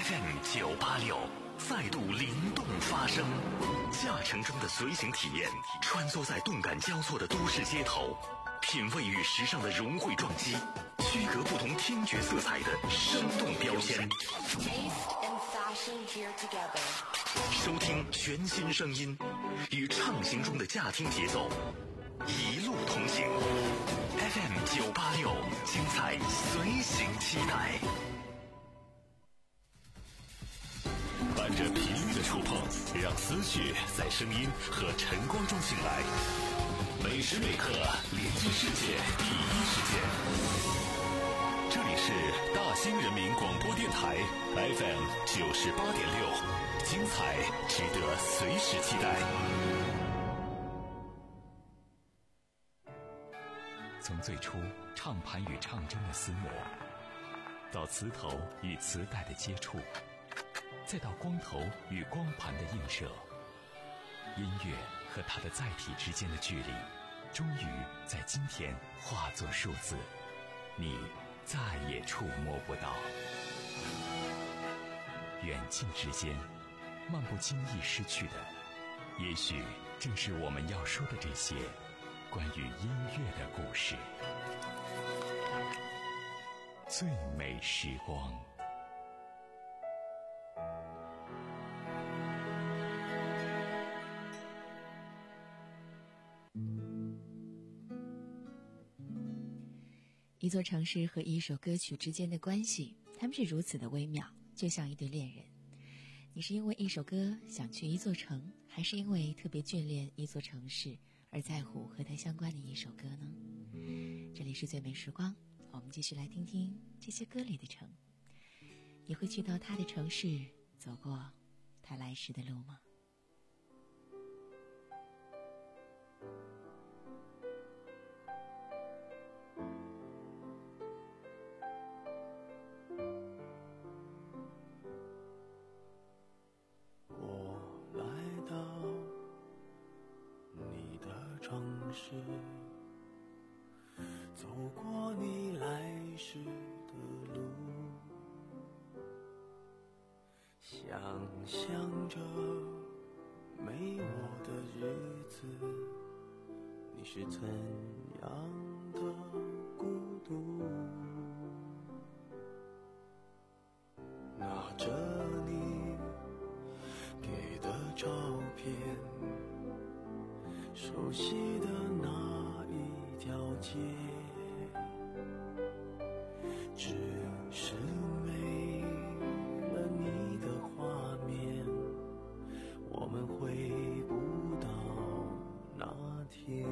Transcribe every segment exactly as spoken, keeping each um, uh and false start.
F M 九八六再度灵动发声，驾乘中的随行体验，穿梭在动感交错的都市街头，品味与时尚的融汇撞击，区隔不同听觉色彩的生动标签。收听全新声音，与畅行中的驾听节奏，一路同行。F M 九八六，精彩随行期待。伴着频率的触碰，让思绪在声音和晨光中醒来。每时每刻连接世界第一时间。这里是大兴人民广播电台 F M 九十八点六，精彩值得随时期待。从最初唱盘与唱针的厮磨，到磁头与磁带的接触，再到光头与光盘的映射，音乐和它的载体之间的距离，终于在今天化作数字，你再也触摸不到。远近之间，漫不经意失去的，也许正是我们要说的这些关于音乐的故事。最美时光。 一座城市和一首歌曲之间的关系，他们是如此的微妙，就像一对恋人。你是因为一首歌想去一座城，还是因为特别眷恋一座城市而在乎和它相关的一首歌呢？这里是最美时光，我们继续来听听这些歌里的城。你会去到他的城市，走过他来时的路吗？ 走过你来时的路，想象着没我的日子，你是怎样的孤独，拿着你给的照片，熟悉的那一条街，只是没了你的画面，我们回不到那天。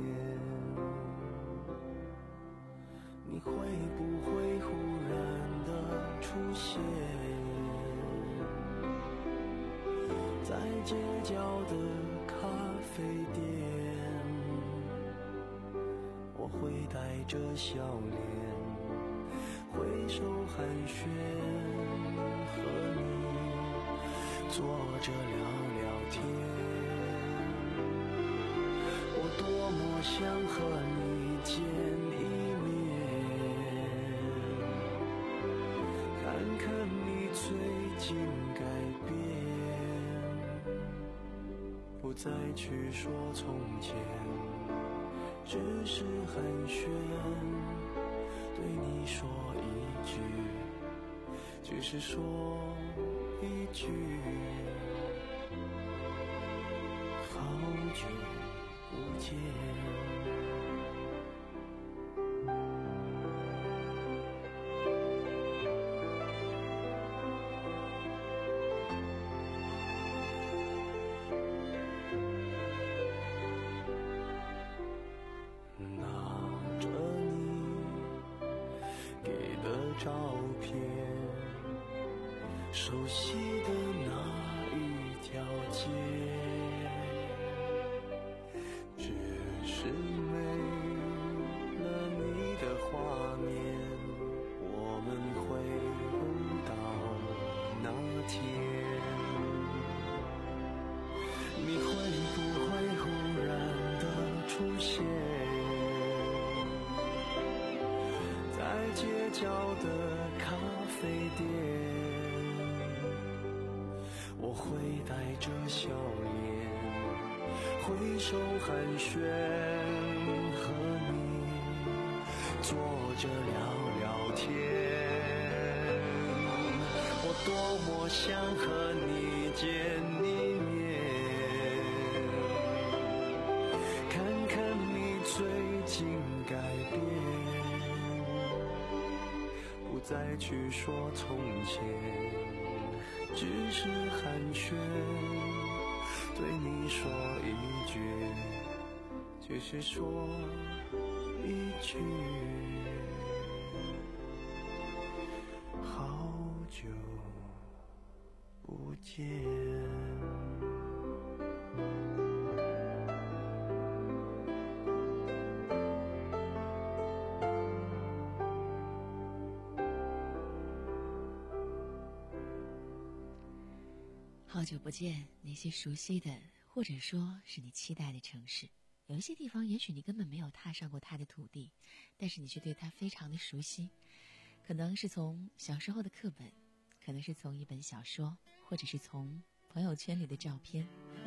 你会不会忽然的出现在街角的咖啡店，我会带着笑脸挥手寒暄，和你坐着聊聊天。我多么想和你见一面，看看你最近改变，不再去说从前，只是寒暄，对你说一句，只是说一句，好久不见。照片，熟悉的那一条街，只是没了你的画面，我们回不到那天。你会不会忽然的出现在街角的咖啡店， 我会带着笑脸挥手寒暄，和你坐着聊聊天。我多么想和你见一面，看看你最近改变，不再去说从前，只是寒暄，对你说一句，只是说一句，好久不见。 好久不见，那些熟悉的，或者说是你期待的城市。有一些地方也许你根本没有踏上过它的土地，但是你却对它非常的熟悉，可能是从小时候的课本，可能是从一本小说，或者是从朋友圈里的照片。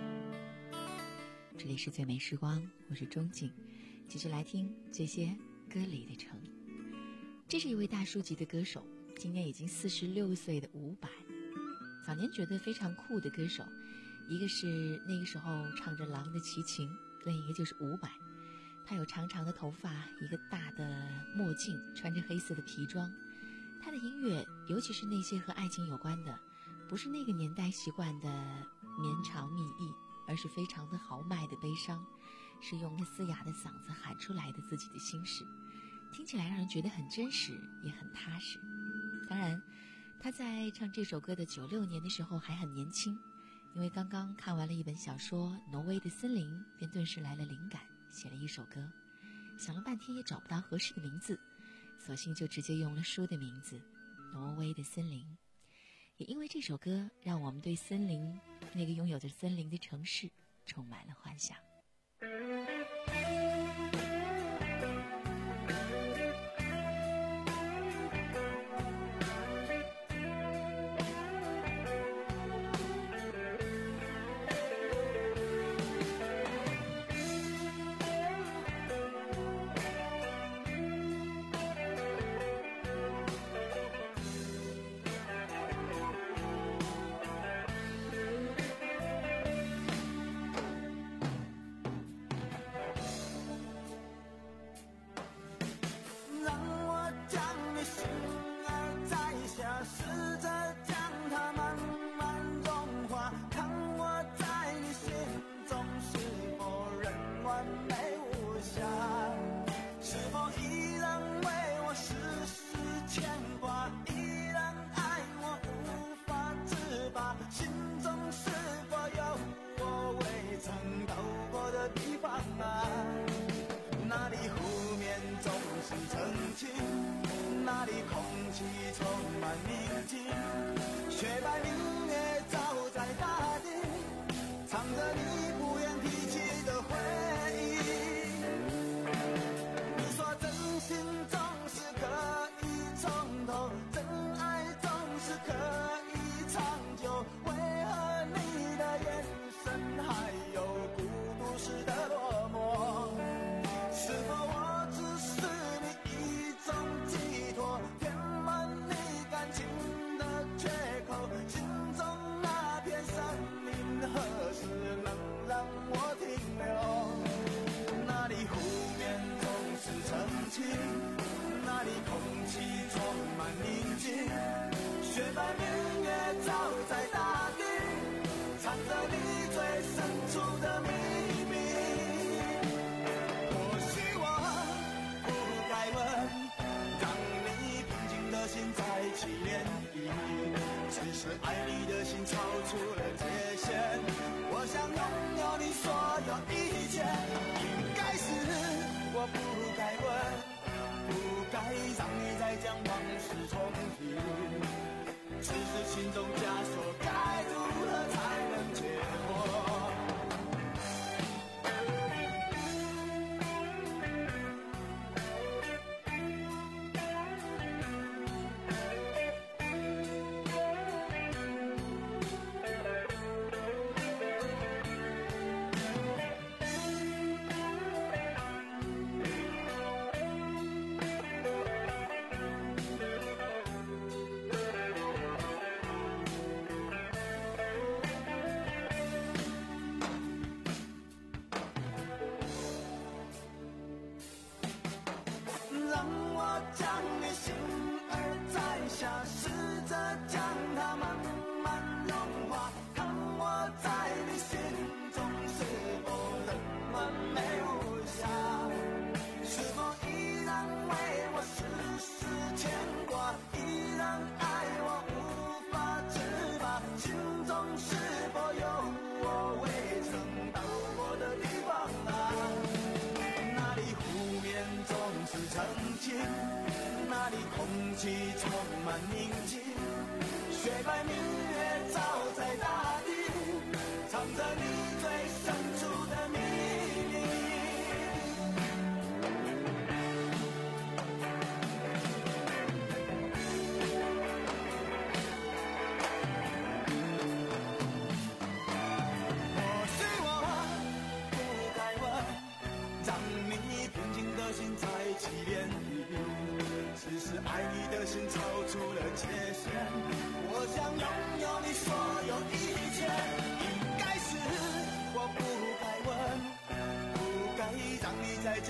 这里是最美时光，我是钟景，继续来听这些歌里的城。这是一位大叔级的歌手，今年已经四十六岁的伍佰。早年觉得非常酷的歌手，一个是那个时候唱着《狼的齐秦》，另一个就是伍佰。他有长长的头发，一个大的墨镜，穿着黑色的皮装。他的音乐，尤其是那些和爱情有关的，不是那个年代习惯的绵长密意，而是非常的豪迈的悲伤，是用那嘶哑的嗓子喊出来的自己的心事，听起来让人觉得很真实，也很踏实。当然他在唱这首歌的九六年的时候还很年轻，因为刚刚看完了一本小说《挪威的森林》，便顿时来了灵感，写了一首歌。想了半天也找不到合适的名字，索性就直接用了书的名字《挪威的森林》。也因为这首歌，让我们对森林，那个拥有着森林的城市，充满了幻想。 那里空气充满宁静，雪白明月照在大地，藏着你不愿提起的回忆。你说真心总是可以从头，真爱总是可以长久，为何你的眼神还有孤独时的落寞？是否我只是你一种寄托，填满你感情的缺口？心中那片森林何时能让我停留？那里湖面总是澄清，那里空气充满宁静，雪白明月照在大地，藏着你最深处的秘密。心在起涟漪，只是爱你的心超出了界限。我想拥有你所有一切，应该是我不该问，不该让你再将往事重提。只是心中枷锁该如何才能解脱？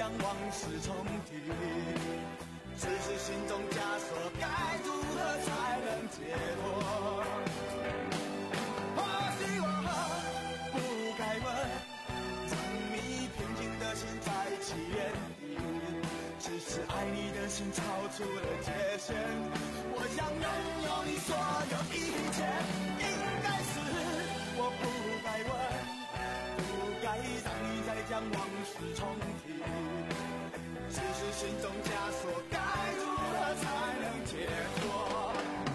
将往事重提，只是心中枷锁该如何才能解脱？或许我不该问，让你平静的心再起涟漪，只是爱你的心超出了界限，我想拥有你所有一切，应该是我不该问，不该让你再将往事重提，只是心中枷锁该如何才能解脱？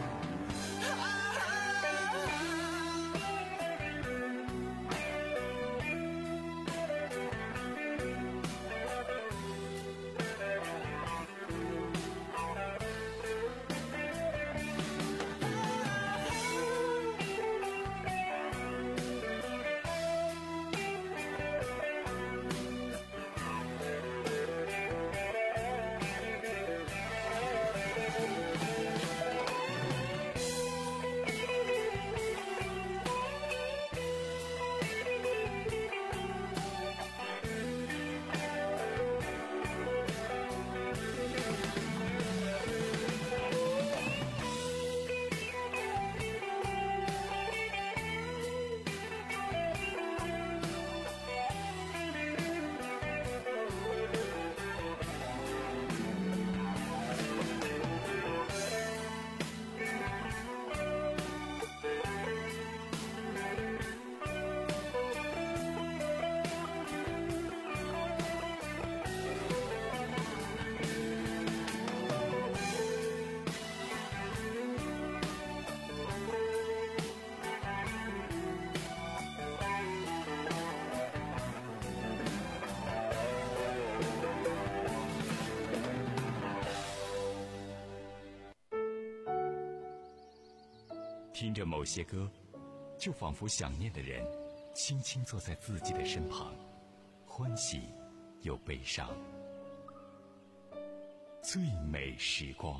听着某些歌，就仿佛想念的人轻轻坐在自己的身旁，欢喜又悲伤。最美时光。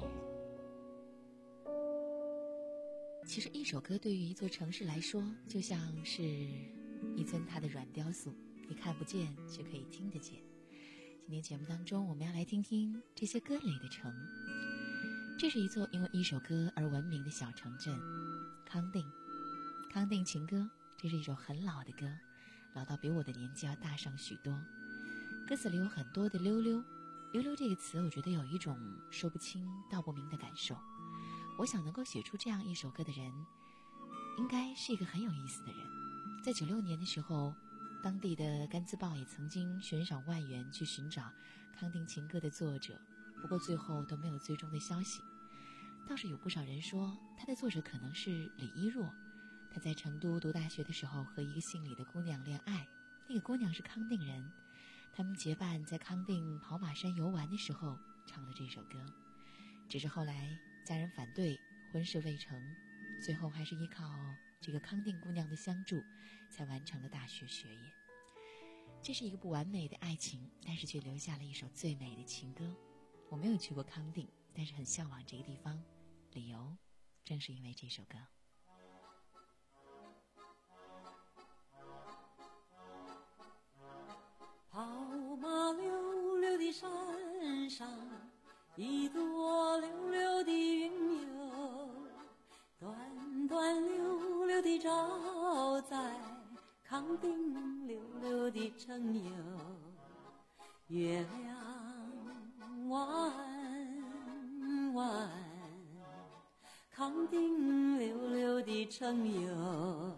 其实一首歌对于一座城市来说，就像是一尊它的软雕塑，你看不见却可以听得见。今天节目当中，我们要来听听这些歌里的城。这是一座因为一首歌而闻名的小城镇康定。康定情歌，这是一首很老的歌，老到比我的年纪要大上许多。歌词里有很多的溜溜，溜溜这个词我觉得有一种说不清道不明的感受。我想能够写出这样一首歌的人，应该是一个很有意思的人。在九六年的时候，当地的甘孜报也曾经悬赏万元去寻找康定情歌的作者，不过最后都没有最终的消息。倒是有不少人说他的作者可能是李一若，他在成都读大学的时候和一个姓李的姑娘恋爱，那个姑娘是康定人，他们结伴在康定跑马山游玩的时候唱了这首歌。只是后来家人反对，婚事未成，最后还是依靠这个康定姑娘的相助才完成了大学学业。这是一个不完美的爱情，但是却留下了一首最美的情歌。我没有去过康定，但是很向往这个地方，理由正是因为这首歌。 跑马溜溜的山上，一朵溜溜的云哟，端端溜溜的照在康定溜溜的城哟，月亮弯弯，康定溜溜的城哟，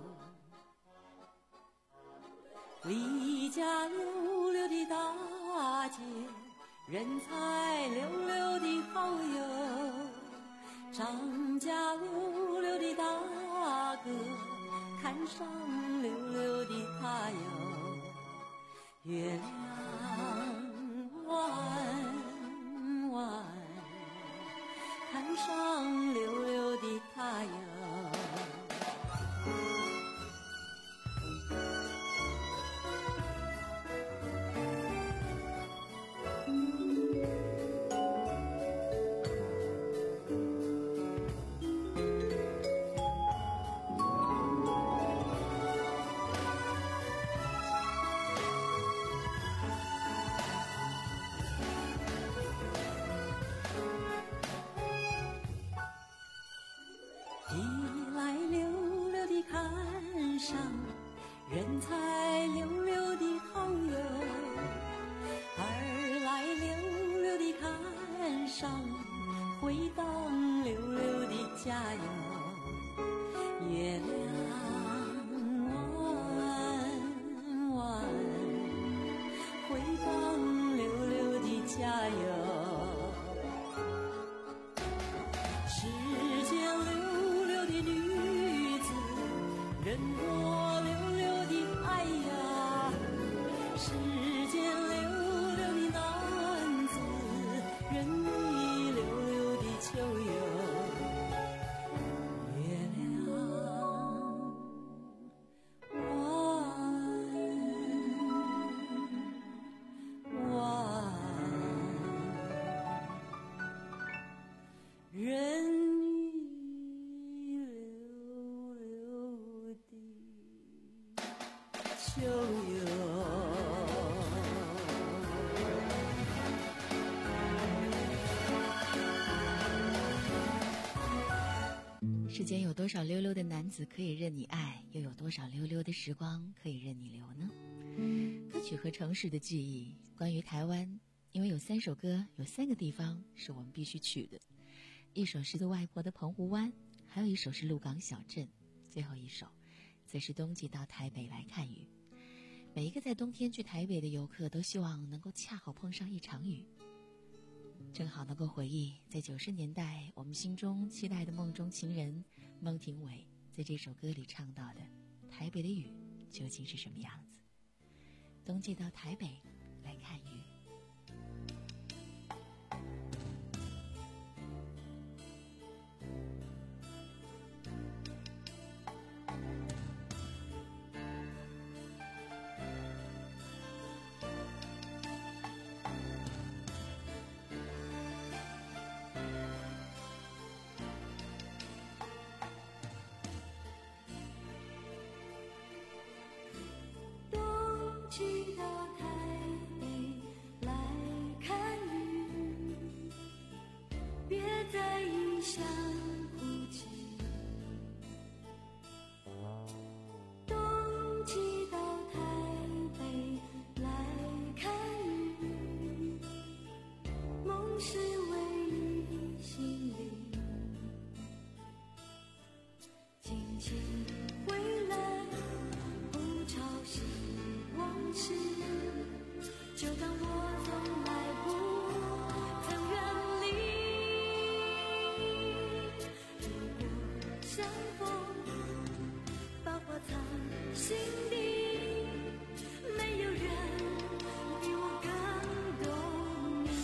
李家溜溜的大姐，人才溜溜的好友，张家溜溜的大哥，看上溜溜的他哟，月亮弯弯，看上溜溜的他哟。 人才溜溜的好友，儿来溜溜的看上，回荡溜溜的加油。月亮弯弯，回荡溜溜的加油。世间溜溜的女子，人多溜溜的爱呀，世间溜溜的男子，人意溜溜的秋游。月亮弯弯，人意溜溜的秋游。 世间有多少溜溜的男子可以任你爱，又有多少溜溜的时光可以任你留呢？歌曲和城市的记忆，关于台湾，因为有三首歌，有三个地方是我们必须去的。一首是对外婆的澎湖湾，还有一首是鹿港小镇，最后一首则是冬季到台北来看雨。每一个在冬天去台北的游客都希望能够恰好碰上一场雨，正好能够回忆在九十年代我们心中期待的梦中情人孟庭苇在这首歌里唱到的台北的雨究竟是什么样子。冬季到台北来看雨。 去到台北来看雨，别在异乡哭泣。冬季到台北来看雨，梦是唯一心里，轻轻回来，不吵醒往事，就当我从来不曾远离。如果相逢，把话藏心底，没有人比我更懂你。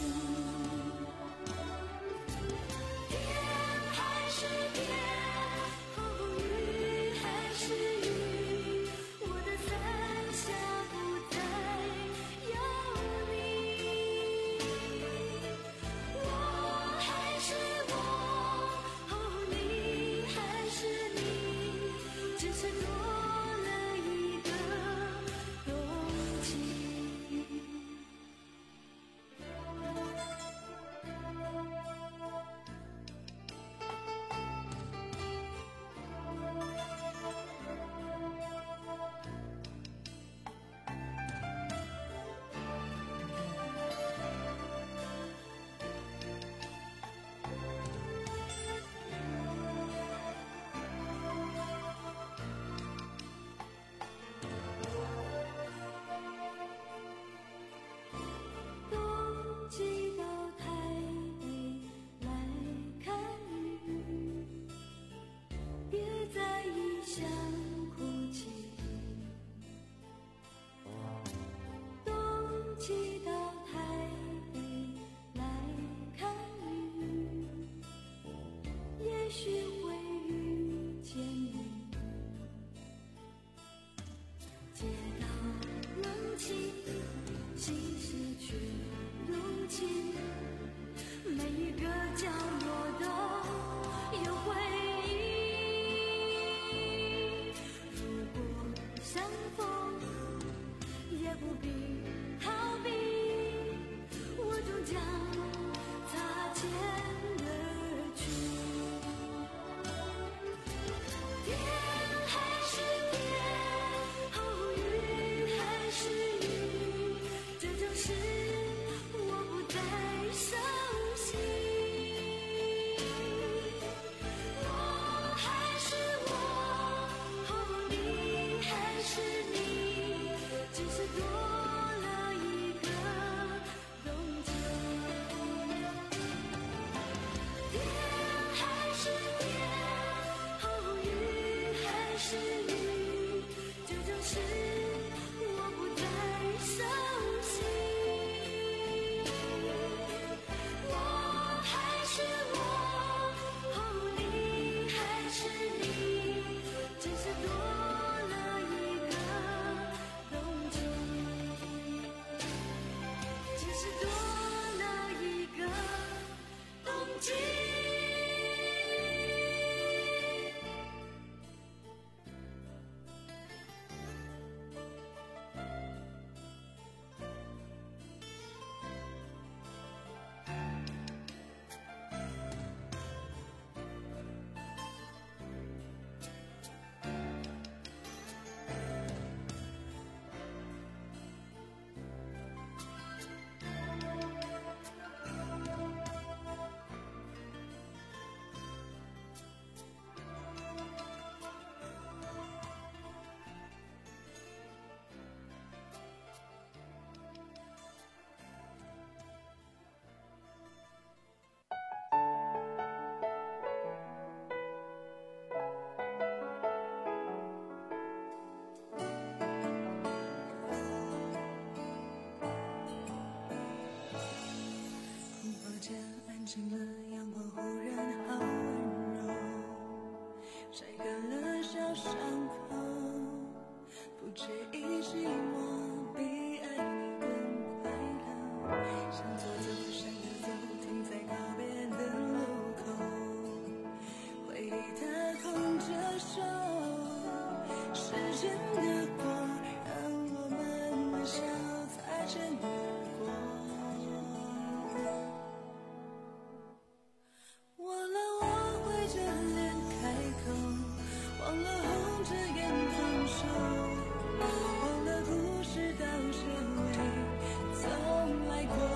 天还是天，风雨还是雨，我的伞下不再有你。我还是我，哦，你还是你，只是多了一晒干了小伤口，不介意寂寞比爱你更快乐，向左走向右走，停在告别的路口，回忆它空着手，时间的过让我们微笑擦肩而过，忘了我会着脸开口，忘了红着眼放手，忘了故事到结尾从来过，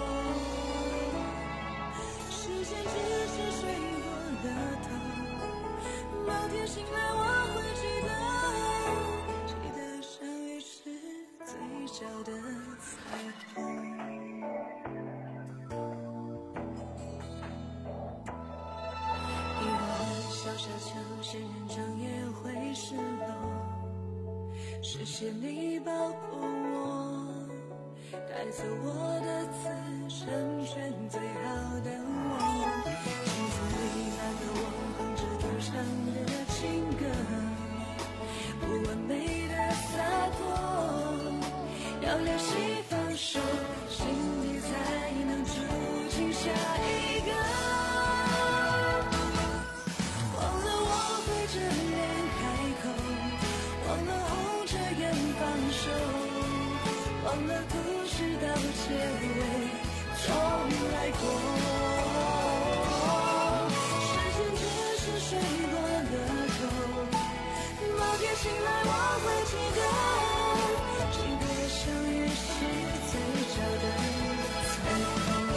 时间只是睡过了头，某天醒来我会记得，记得相遇时最小的彩虹。遗忘了小沙丘，仙人掌也会失落，谢谢你保护我，带走我的刺，成全最好的我，幸福里那个我，哼着独唱的情歌，不完美的洒脱，要练习放手，心里才能住进下一个，忘了我会着脸开口，忘了红着眼放手，忘了故事到结尾从来过，时间只是睡过了头，某天醒来我会记得，记得相遇时最小的彩虹，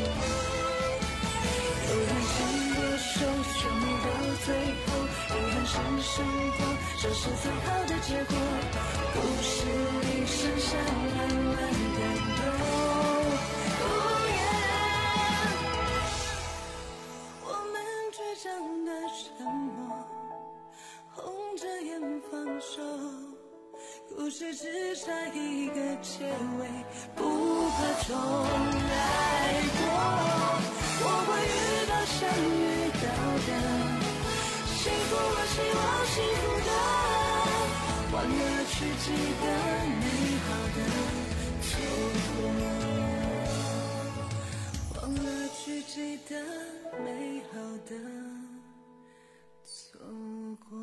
有人牵过手却没到最后，遗憾是生活，这是最好的结果，故事里剩下满满的忧，我们倔强的沉默，红着眼放手，故事只差一个结尾，不怕重来过，我会遇到想遇到的，幸福我希望幸福的，忘了去记得美好的错过，忘了去记得美好的错过。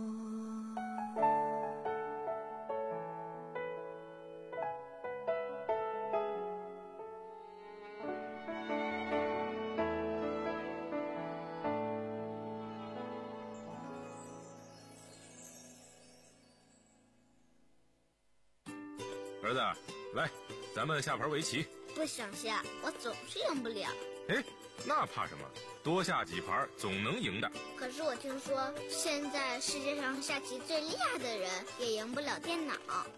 儿子，来，咱们下盘围棋。 不想下，我总是赢不了。 哎，那怕什么？多下几盘总能赢的。 可是我听说，现在世界上下棋最厉害的人也赢不了电脑。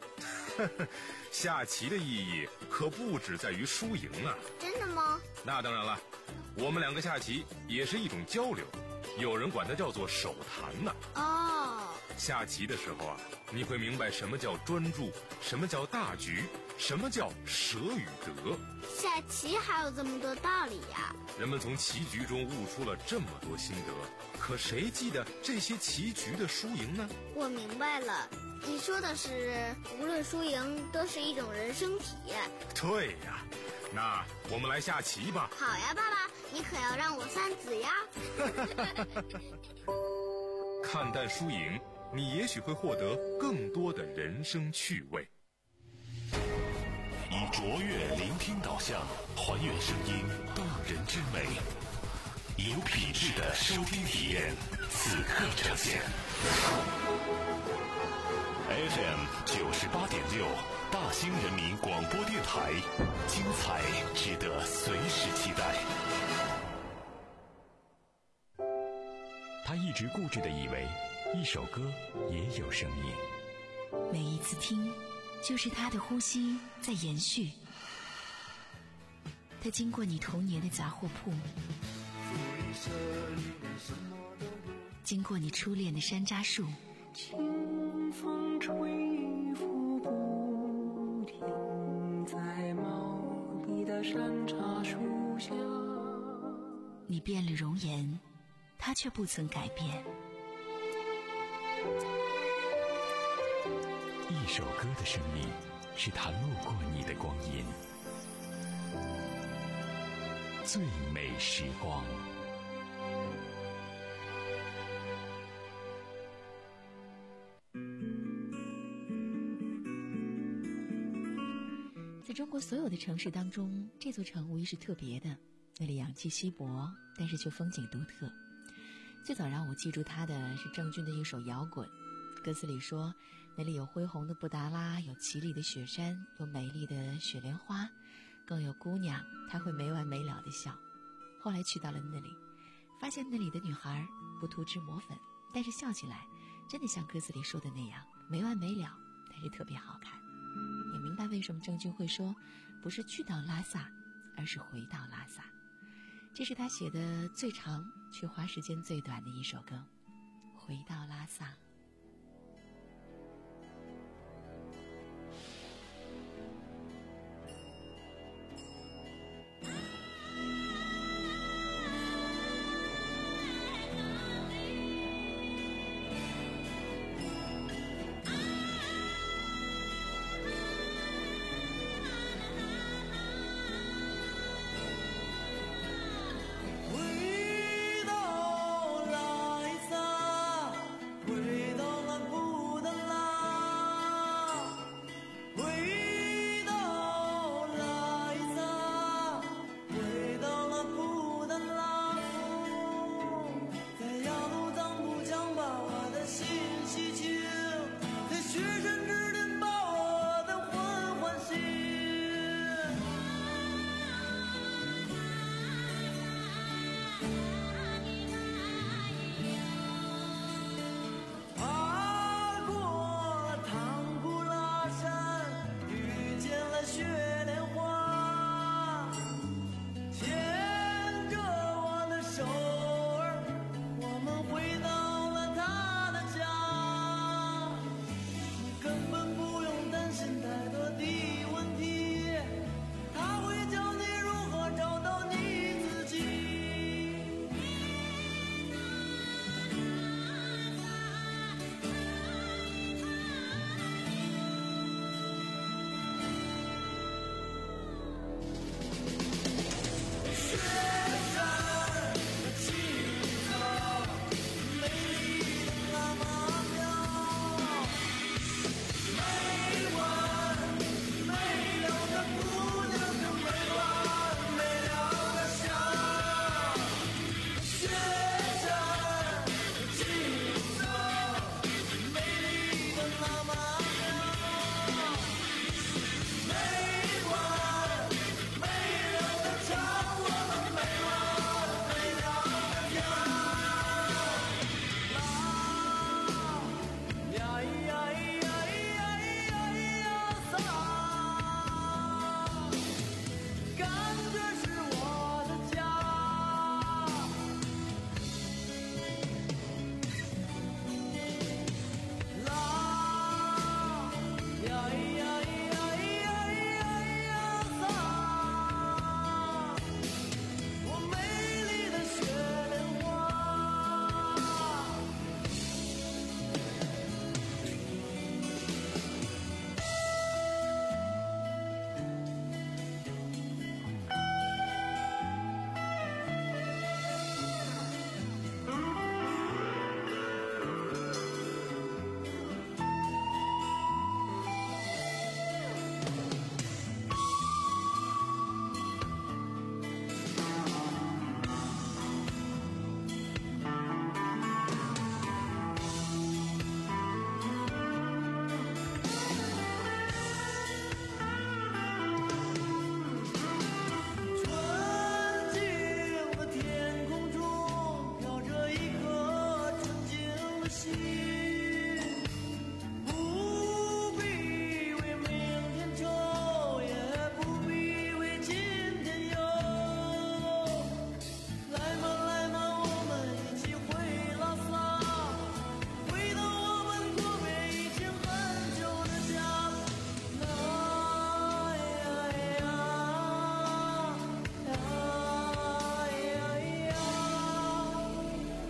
下棋的意义可不只在于输赢啊！ 真的吗？ 那当然了，我们两个下棋也是一种交流，有人管它叫做手谈呢。 哦， 下棋的时候啊，你会明白什么叫专注，什么叫大局，什么叫舍与得。 下棋还有这么多道理呀！ 人们从棋局中悟出了这么多心得，可谁记得这些棋局的输赢呢？ 我明白了，你说的是无论输赢都是一种人生体验。 对呀，那我们来下棋吧。 好呀，爸爸，你可要让我三子呀。 看淡输赢，你也许会获得更多的人生趣味。 以卓越聆听导向，还原声音动人之美，有品质的收听体验，此刻呈现。F M 九十八点六，大兴人民广播电台，精彩值得随时期待。他一直固执地以为，一首歌也有生命。 每一次听，就是他的呼吸在延续。他经过你童年的杂货铺，经过你初恋的山楂树， 清风吹拂不停，在茂密的山茶树下。 你变了容颜，他却不曾改变。 首歌的生命，是它路过你的光阴。最美时光。 在中国所有的城市当中，这座城无疑是特别的，那里氧气稀薄，但是却风景独特。最早让我记住它的是郑钧的一首《摇滚》，歌词里说那里有恢宏的布达拉，有奇丽的雪山，有美丽的雪莲花，更有姑娘，她会没完没了地笑。后来去到了那里，发现那里的女孩不涂脂抹粉，但是笑起来真的像歌词里说的那样没完没了，但是特别好看。也明白为什么郑钧会说不是去到拉萨，而是回到拉萨。这是他写的最长却花时间最短的一首歌，回到拉萨。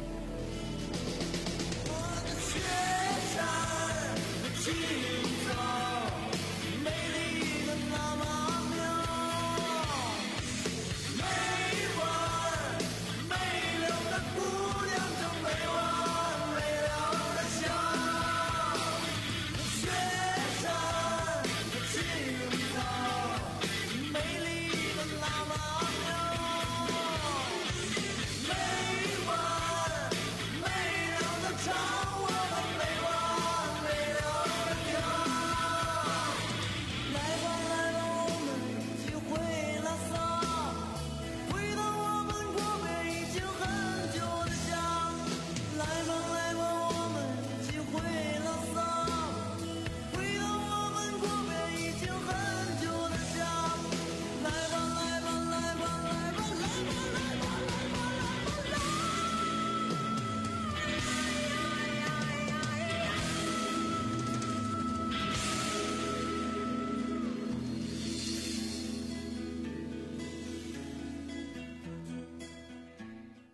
青草。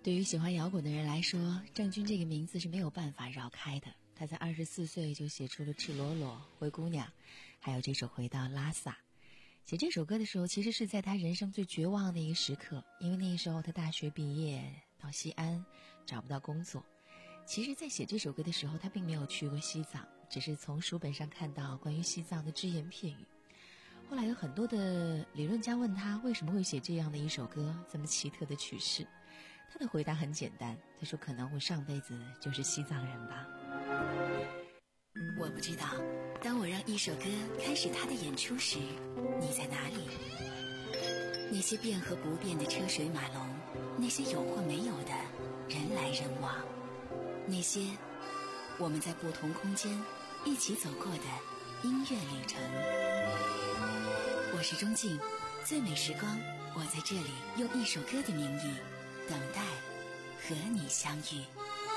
对于喜欢摇滚的人来说，郑钧这个名字是没有办法绕开的。他在二十四岁就写出了《赤裸裸》《灰姑娘》，还有这首《回到拉萨》。写这首歌的时候，其实是在他人生最绝望的一个时刻，因为那时候他大学毕业到西安，找不到工作。其实在写这首歌的时候，他并没有去过西藏，只是从书本上看到关于西藏的只言片语。后来有很多的理论家问他为什么会写这样的一首歌，这么奇特的曲式。他的回答很简单，他说可能我上辈子就是西藏人吧。 我不知道，当我让一首歌开始它的演出时，你在哪里？那些变和不变的车水马龙，那些有或没有的人来人往，那些我们在不同空间一起走过的音乐旅程。我是钟静，最美时光，我在这里用一首歌的名义等待和你相遇。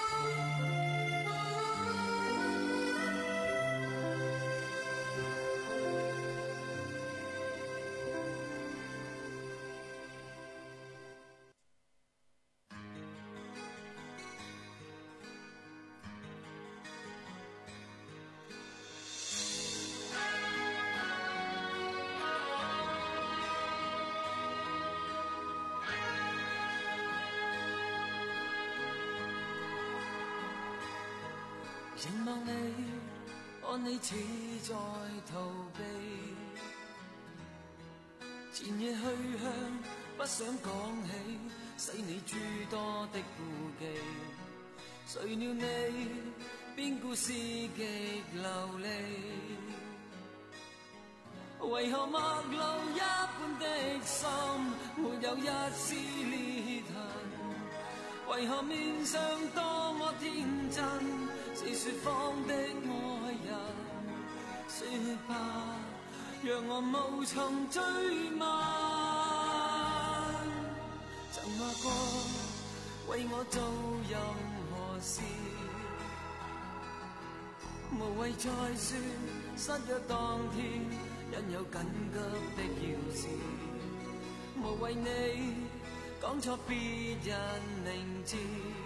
凝望你，看你似在逃避，前夜去向，不想講起，使你諸多的顧忌。誰料你，邊故事極流離，為何陌路一般的心，沒有一絲裂痕？為何面上多麼天真？是說謊的愛人，說吧，讓我無從追問。曾話過為我做任何事，無謂再說失約當天，因有緊急的要事，無謂你講錯別人名字。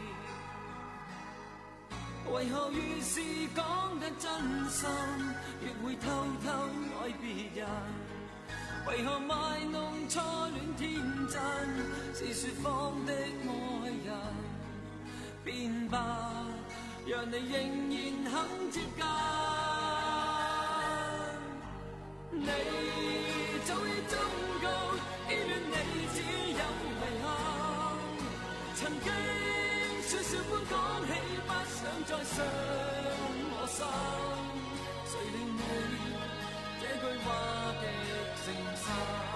為何越是講得真心，越會偷偷愛別人？為何賣弄初戀天真，是說謊的愛人？變吧，讓你仍然肯接近。你早已忠告，依戀你只有遺憾。曾經說笑般講起，不想再傷我心。誰令你這句話極誠實？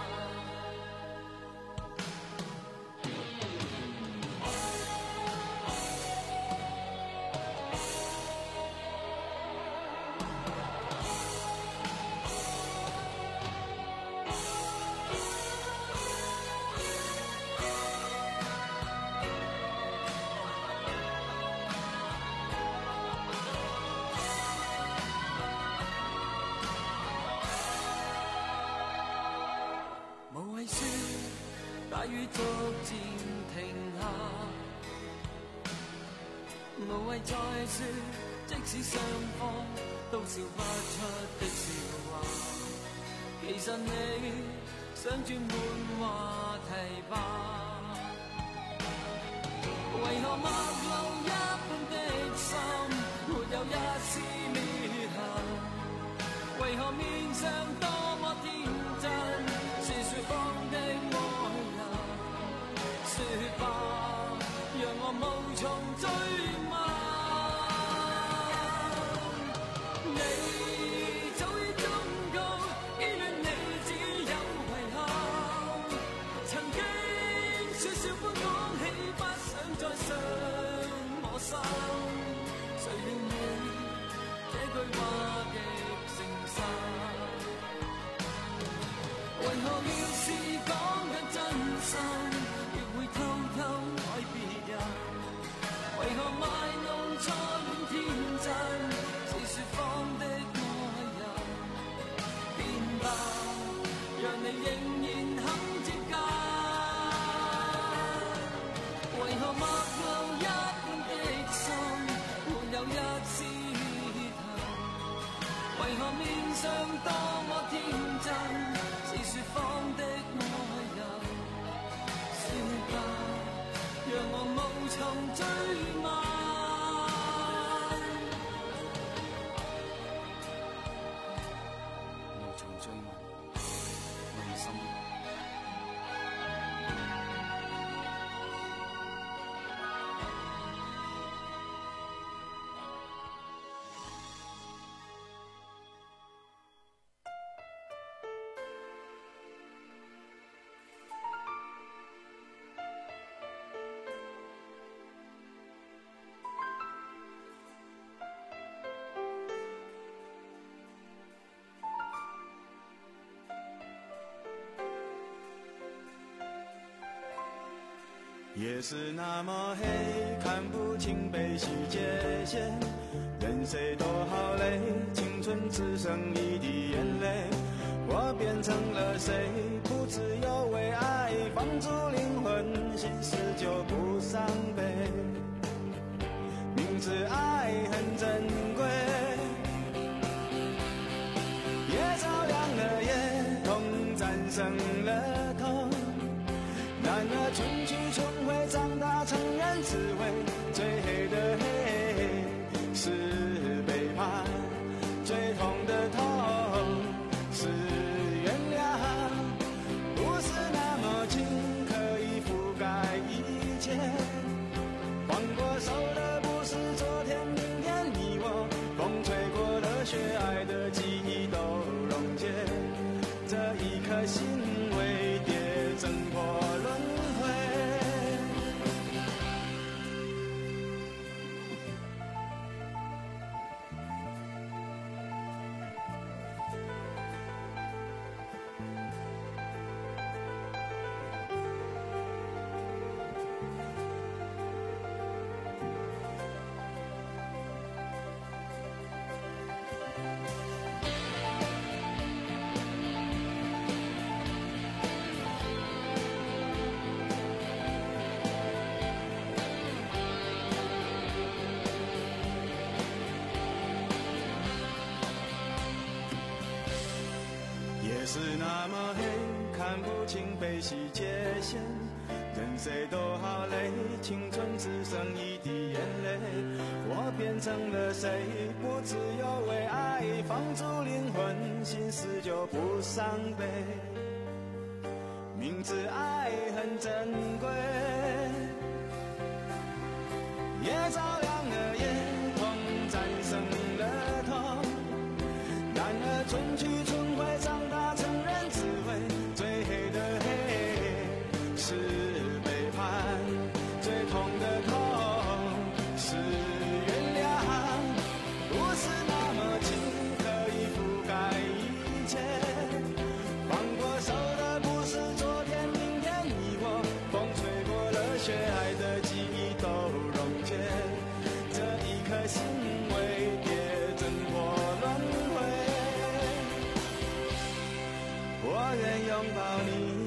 大雨逐漸停下，無謂再說，即使雙方都笑不出的笑話。其實你想轉換話題吧？為何陌路一般的心，沒有一絲裂痕？為何面上多麼天真，是說謊的愛？說吧，讓我無從追問。你早已忠告，依戀你只有遺憾。曾經說笑般講起，不想再傷我心。誰令你這句話極誠實？為何要是講得真心，會偷偷愛別人？為何賣弄初戀天真，是說謊的愛人？變吧，讓你仍然肯接近。為何为何面上多么天真，是说谎的爱人。说吧，让我无从追问。无从追问，问心。 夜是那么黑，看不清悲喜界限，任谁都好累，青春只剩一滴眼泪。我变成了谁？不自由为爱放逐灵魂，心事就不伤悲。明知爱很珍贵，也照亮了夜，痛战胜了痛。然而春去春回，长大成人只会最黑的黑是背叛，最痛的痛是原谅，不是那么轻可以覆盖一切。放过手的不是昨天明天，你我风吹过的雪，爱的记忆都溶解，这一颗心为蝶挣破轮回。夜是那么黑，看不清悲喜界限，任谁都好累，青春只剩一滴眼泪。我变成了谁？不自由为爱放逐灵魂，心事就不伤悲。明知爱很珍贵，也照亮了夜，痛战胜了痛。然而春去春回，长大成人只会最黑的黑是背叛，最痛的痛是原谅，不是那么轻可以覆盖一切。放过手的不是昨天明天，你我风吹过了雪，爱的记忆都溶解，这一颗心为蝶挣破轮回。我愿拥抱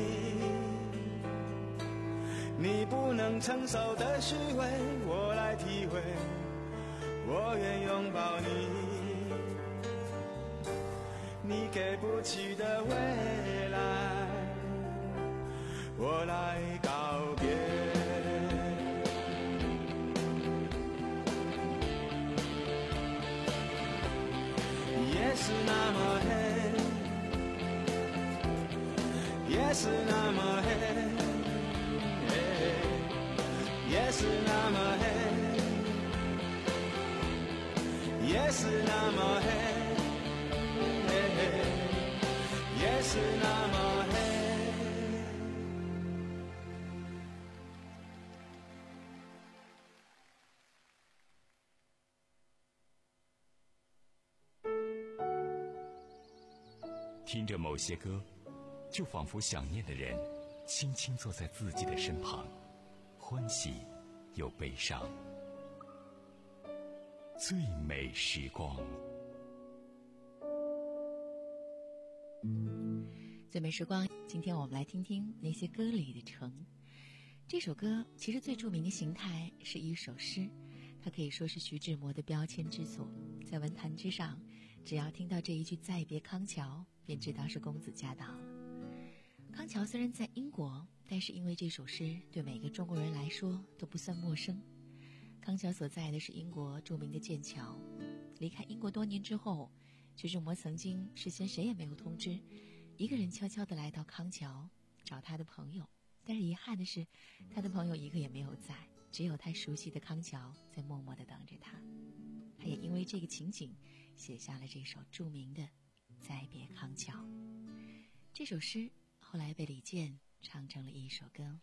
你，你不能承受的虚伪，我来体会。我愿拥抱你，你给不起的未来，我来告别。夜是那么黑，夜是那么黑，夜是那么黑，夜是那么黑，夜是那么黑。 听着某些歌，就仿佛想念的人轻轻坐在自己的身旁，欢喜又悲伤。最美时光， 最美时光，今天我们来听听那些歌里的城。这首歌其实最著名的形态是一首诗，它可以说是徐志摩的标签之作，在文坛之上只要听到这一句再别康桥，便知道是公子驾到了。康桥虽然在英国，但是因为这首诗对每个中国人来说都不算陌生。康桥所在的是英国著名的剑桥，离开英国多年之后，徐志摩曾经事先谁也没有通知，一个人悄悄地来到康桥找他的朋友，但是遗憾的是他的朋友一个也没有在，只有他熟悉的康桥在默默地等着他。他也因为这个情景写下了这首著名的《再别康桥》。这首诗后来被李健唱成了一首歌。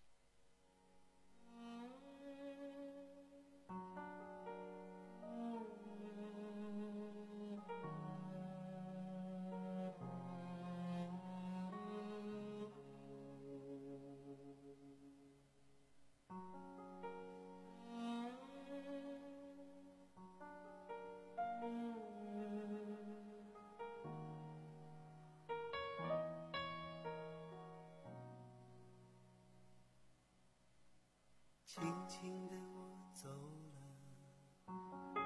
轻轻地我走了，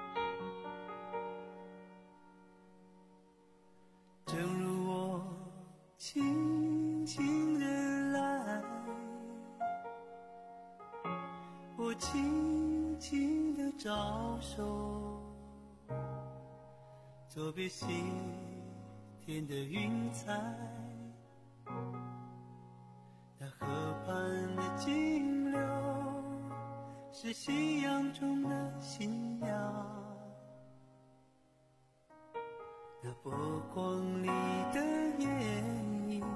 正如我轻轻地来，我轻轻地招手，作别西天的云彩，那河畔的金流是夕阳中的信仰，那波光里的眼影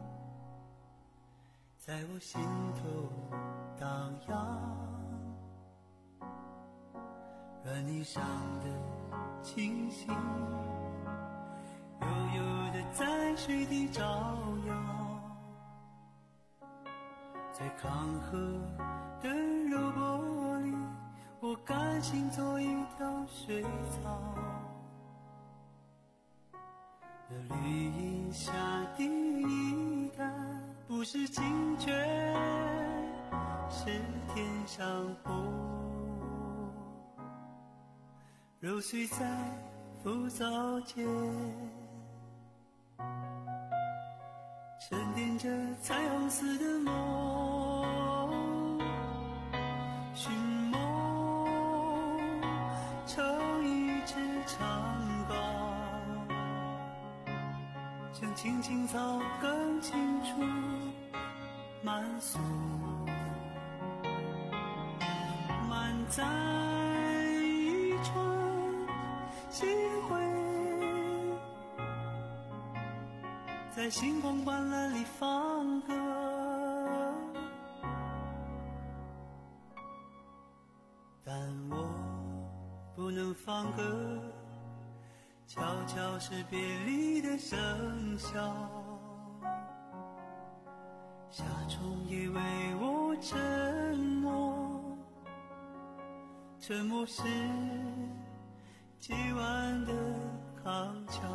在我心头荡漾，软泥上的星星悠悠地在水底照耀，在康河的柔波里，我甘心做一条水草，那绿荫下的一潭不是清泉，是天上虹，揉碎在浮藻间，沉淀着彩虹似的梦，寻梦成一支长篙，像青青草更清楚满诉，满载一船星辉，在星光斑斓里放歌，但我不能放歌，悄悄是别离的笙箫，夏虫也为我沉默，沉默是今晚的康桥。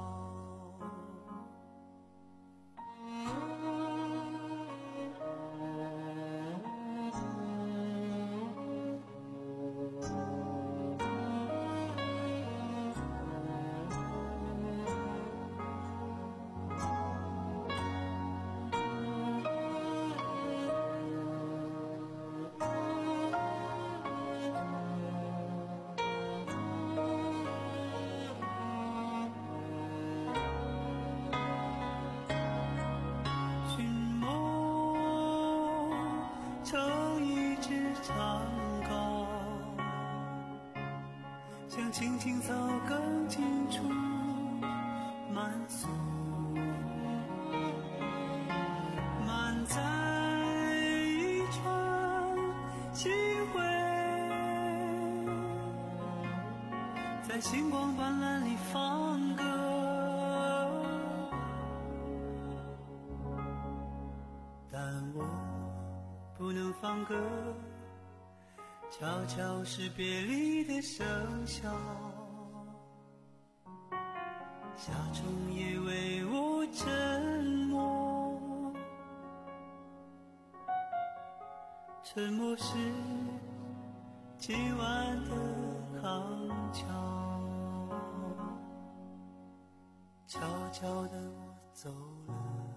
青青草更清楚满诉，满载一船星辉，在星光斑斓里放歌，但我不能放歌，悄悄是别离的笙箫，夏虫也为我沉默，沉默是今晚的康桥。 悄地我走了，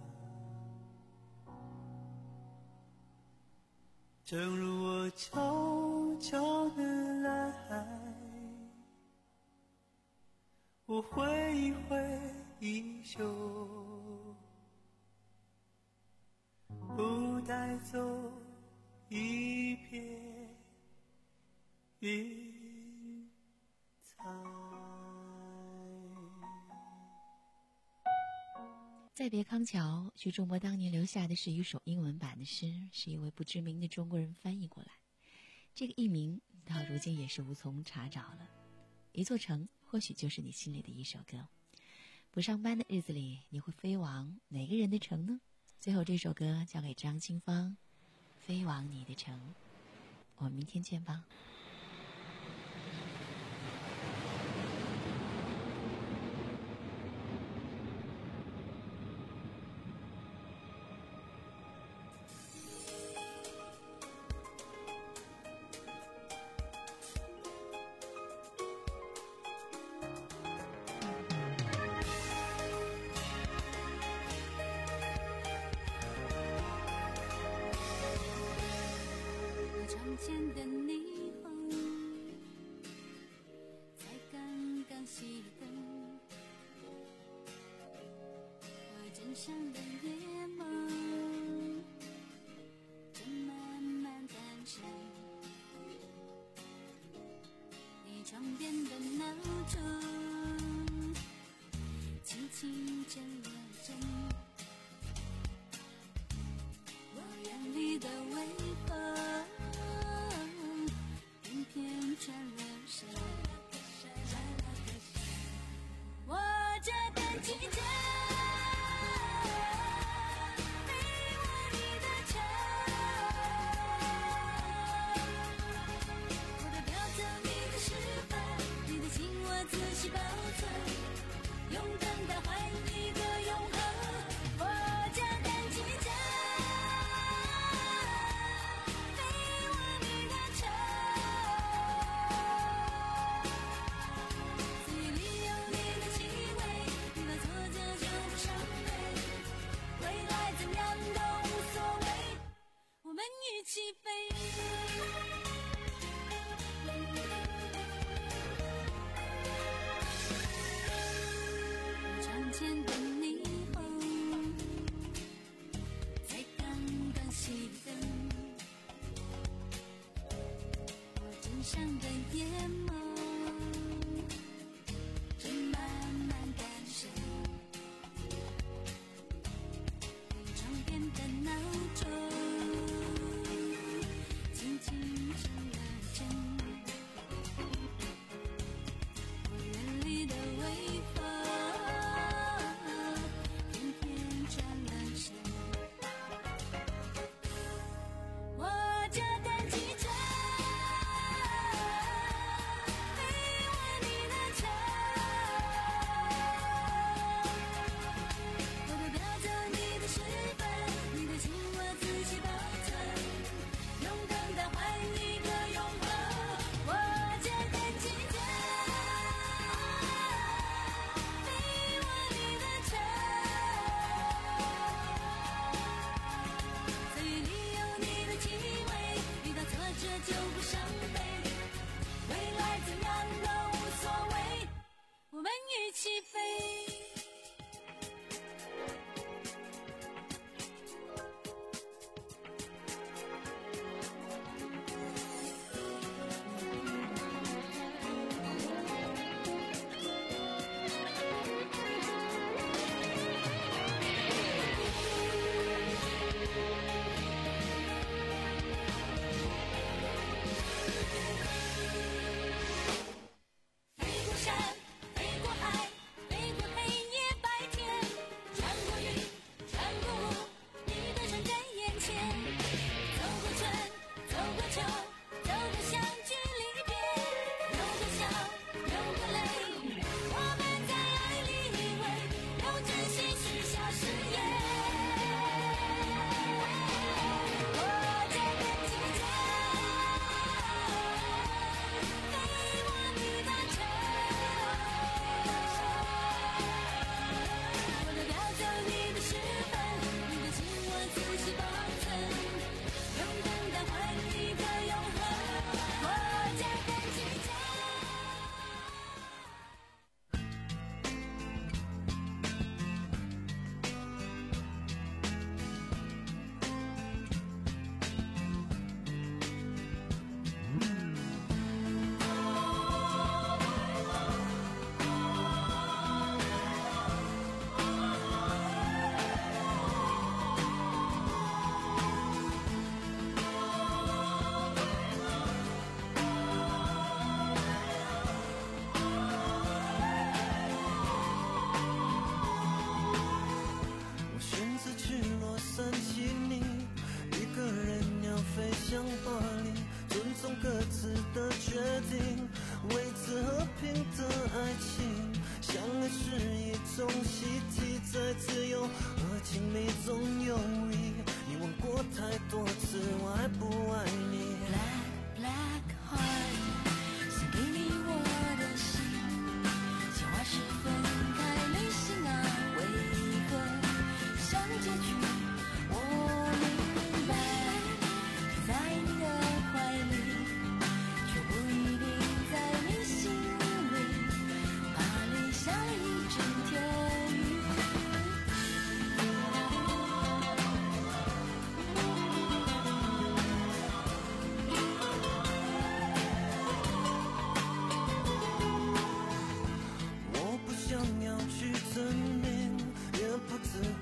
正如我悄悄地来，我挥一挥衣袖，不带走一片云彩。 再别康桥，徐仲波当年留下的是一首英文版的诗，是一位不知名的中国人翻译过来。这个译名到如今也是无从查找了。一座城或许就是你心里的一首歌。不上班的日子里，你会飞往哪个人的城呢？最后这首歌交给张清芳，飞往你的城。我们明天见吧。 飞过山，飞过海，飞过黑夜。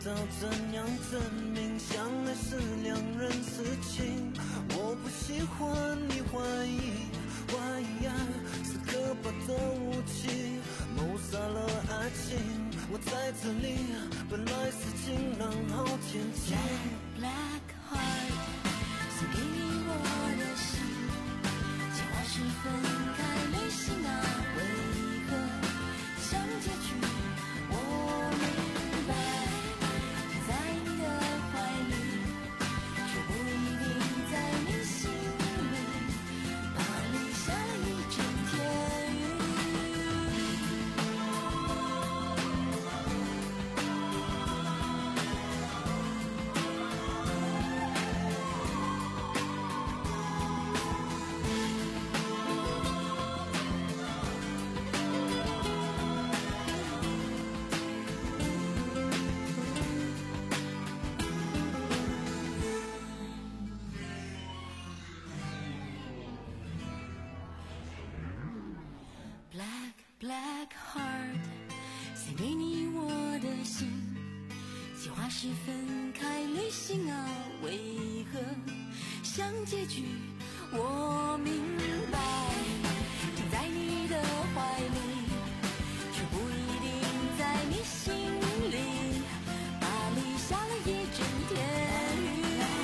道怎样证明相爱是两人事情。我不喜欢你怀疑，怀疑爱是可怕的武器，谋杀了爱情。我在这里本来是晴朗好天气。 Black heart 送给你我的心，计划是分开旅行啊，为何像结局我明白，停在你的怀里，却不一定在你心里，巴黎下了一整天雨。Black black heart 献给你我的心，计划是分开旅行啊，为何像结局我明白，停在你的怀里，却不一定在你心里，巴黎下了一整天雨。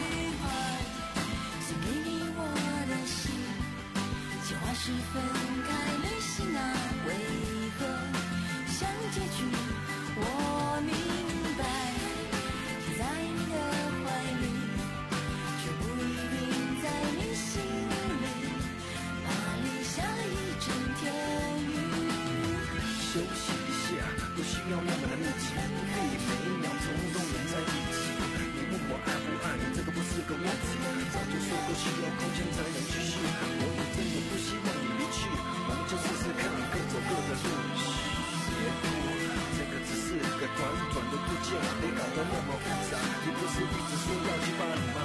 献给你我的心，计划是分开旅行啊，为何像结局我明白，停在你的怀里，却不一定在你心里，巴黎下了一整天雨。 休息一下，不需要那么的密集，可以每一秒钟都黏在一起。你问我爱不爱你，这个不是个问题，早就说过需要空间才能继续。我也真的不希望你离去，我们就试试看，各走各的路。别哭，这个只是个短短的度假，别搞得那么复杂。你不是一直说要去巴黎吗？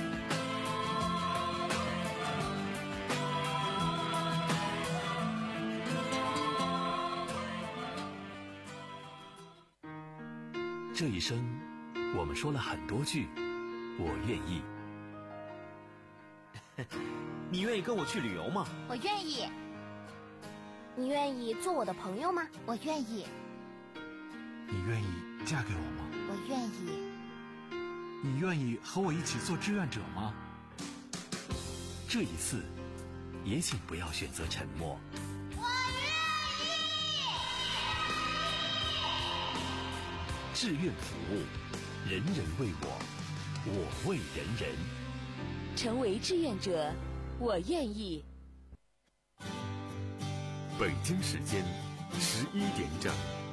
这一生，我们说了很多句“我愿意”。 你愿意跟我去旅游吗？ 我愿意。你愿意做我的朋友吗？我愿意。 你愿意嫁给我吗？ 我愿意。 你愿意和我一起做志愿者吗？ 这一次，也请不要选择沉默。 我愿意。 志愿服务，人人为我，我为人人。 成为志愿者，我愿意。 北京时间十一点整。